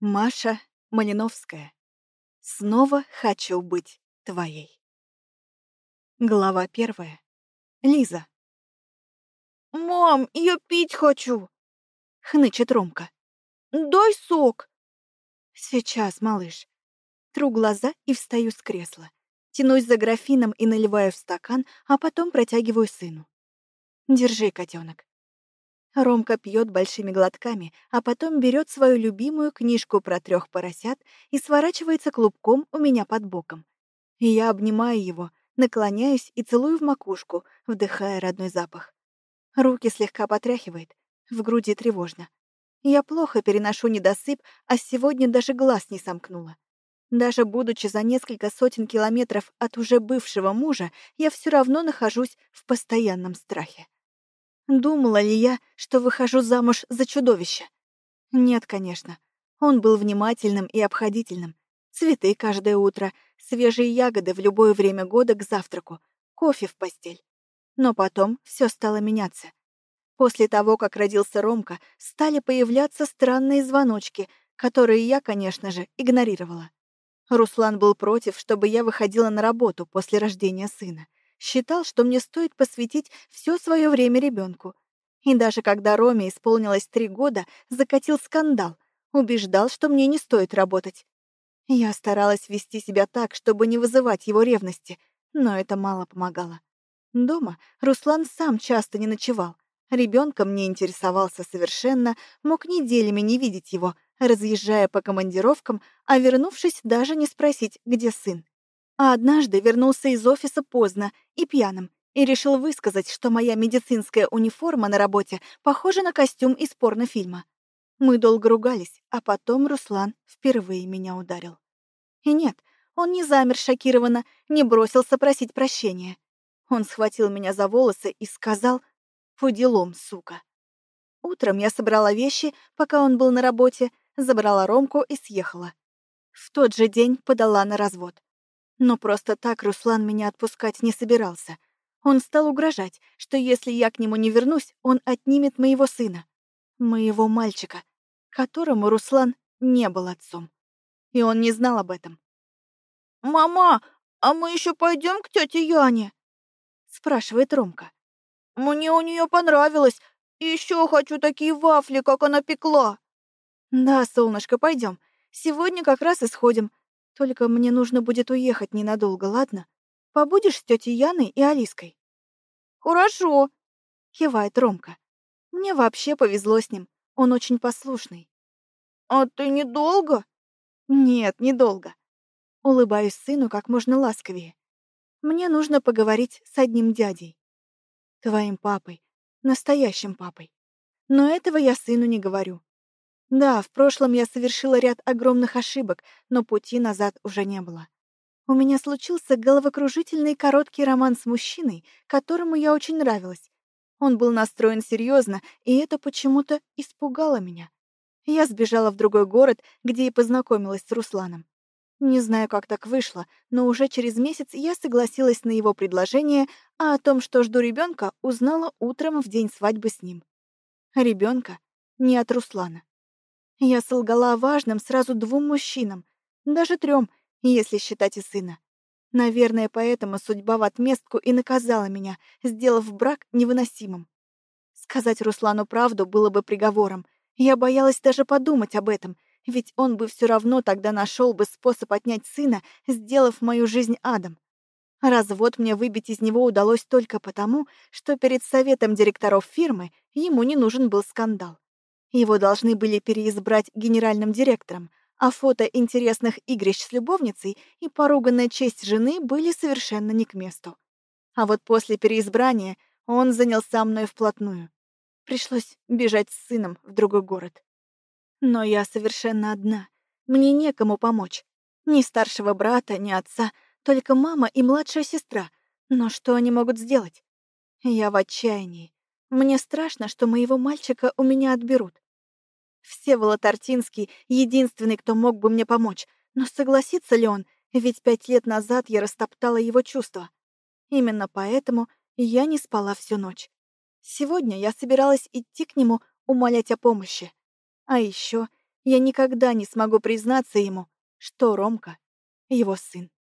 Маша Малиновская. Снова хочу быть твоей. Глава 1. Лиза. «Мам, я пить хочу!» — хнычет Ромка. «Дай сок!» Сейчас, малыш. Тру глаза и встаю с кресла. Тянусь за графином и наливаю в стакан, а потом протягиваю сыну. Держи, котенок. Ромка пьет большими глотками, а потом берет свою любимую книжку про 3 поросят и сворачивается клубком у меня под боком. И я обнимаю его, наклоняюсь и целую в макушку, вдыхая родной запах. Руки слегка потряхивает, в груди тревожно. Я плохо переношу недосып, а сегодня даже глаз не сомкнула. Даже будучи за несколько сотен километров от уже бывшего мужа, я все равно нахожусь в постоянном страхе. Думала ли я, что выхожу замуж за чудовище? Нет, конечно. Он был внимательным и обходительным. Цветы каждое утро, свежие ягоды в любое время года к завтраку, кофе в постель. Но потом все стало меняться. После того, как родился Ромка, стали появляться странные звоночки, которые я, конечно же, игнорировала. Руслан был против, чтобы я выходила на работу после рождения сына. Считал, что мне стоит посвятить все свое время ребенку. И даже когда Роме исполнилось 3 года, закатил скандал, убеждал, что мне не стоит работать. Я старалась вести себя так, чтобы не вызывать его ревности, но это мало помогало. Дома Руслан сам часто не ночевал. Ребенком не интересовался совершенно, мог неделями не видеть его, разъезжая по командировкам, а вернувшись, даже не спросить, где сын. А однажды вернулся из офиса поздно и пьяным и решил высказать, что моя медицинская униформа на работе похожа на костюм из порнофильма. Мы долго ругались, а потом Руслан впервые меня ударил. И нет, он не замер шокированно, не бросился просить прощения. Он схватил меня за волосы и сказал: «По делам, сука». Утром я собрала вещи, пока он был на работе, забрала Ромку и съехала. В тот же день подала на развод. Но просто так Руслан меня отпускать не собирался. Он стал угрожать, что если я к нему не вернусь, он отнимет моего сына, моего мальчика, которому Руслан не был отцом. И он не знал об этом. «Мама, а мы еще пойдем к тете Яне?» — спрашивает Ромка. «Мне у нее понравилось. И еще хочу такие вафли, как она пекла». «Да, солнышко, пойдем. Сегодня как раз и сходим. Только мне нужно будет уехать ненадолго, ладно? Побудешь с тетей Яной и Алиской?» «Хорошо». Кивает Ромка. Мне вообще повезло с ним. Он очень послушный. «А ты недолго?» Нет, недолго. Улыбаюсь сыну как можно ласковее. Мне нужно поговорить с одним дядей. Твоим папой. Настоящим папой. Но этого я сыну не говорю. Да, в прошлом я совершила ряд огромных ошибок, но пути назад уже не было. У меня случился головокружительный короткий роман с мужчиной, которому я очень нравилась. Он был настроен серьезно, и это почему-то испугало меня. Я сбежала в другой город, где и познакомилась с Русланом. Не знаю, как так вышло, но уже через месяц я согласилась на его предложение, а о том, что жду ребенка, узнала утром в день свадьбы с ним. Ребенка не от Руслана. Я солгала о важном сразу 2 мужчинам, даже 3, если считать и сына. Наверное, поэтому судьба в отместку и наказала меня, сделав брак невыносимым. Сказать Руслану правду было бы приговором. Я боялась даже подумать об этом, ведь он бы все равно тогда нашел бы способ отнять сына, сделав мою жизнь адом. Развод мне выбить из него удалось только потому, что перед советом директоров фирмы ему не нужен был скандал. Его должны были переизбрать генеральным директором, а фото интересных игрищ с любовницей и поруганная честь жены были совершенно не к месту. А вот после переизбрания он занялся мной вплотную. Пришлось бежать с сыном в другой город. Но я совершенно одна. Мне некому помочь. Ни старшего брата, ни отца, только мама и младшая сестра. Но что они могут сделать? Я в отчаянии. Мне страшно, что моего мальчика у меня отберут. Всеволод Артинский — единственный, кто мог бы мне помочь. Но согласится ли он? Ведь 5 лет назад я растоптала его чувства. Именно поэтому я не спала всю ночь. Сегодня я собиралась идти к нему умолять о помощи. А еще Я никогда не смогу признаться ему, что Ромка — его сын.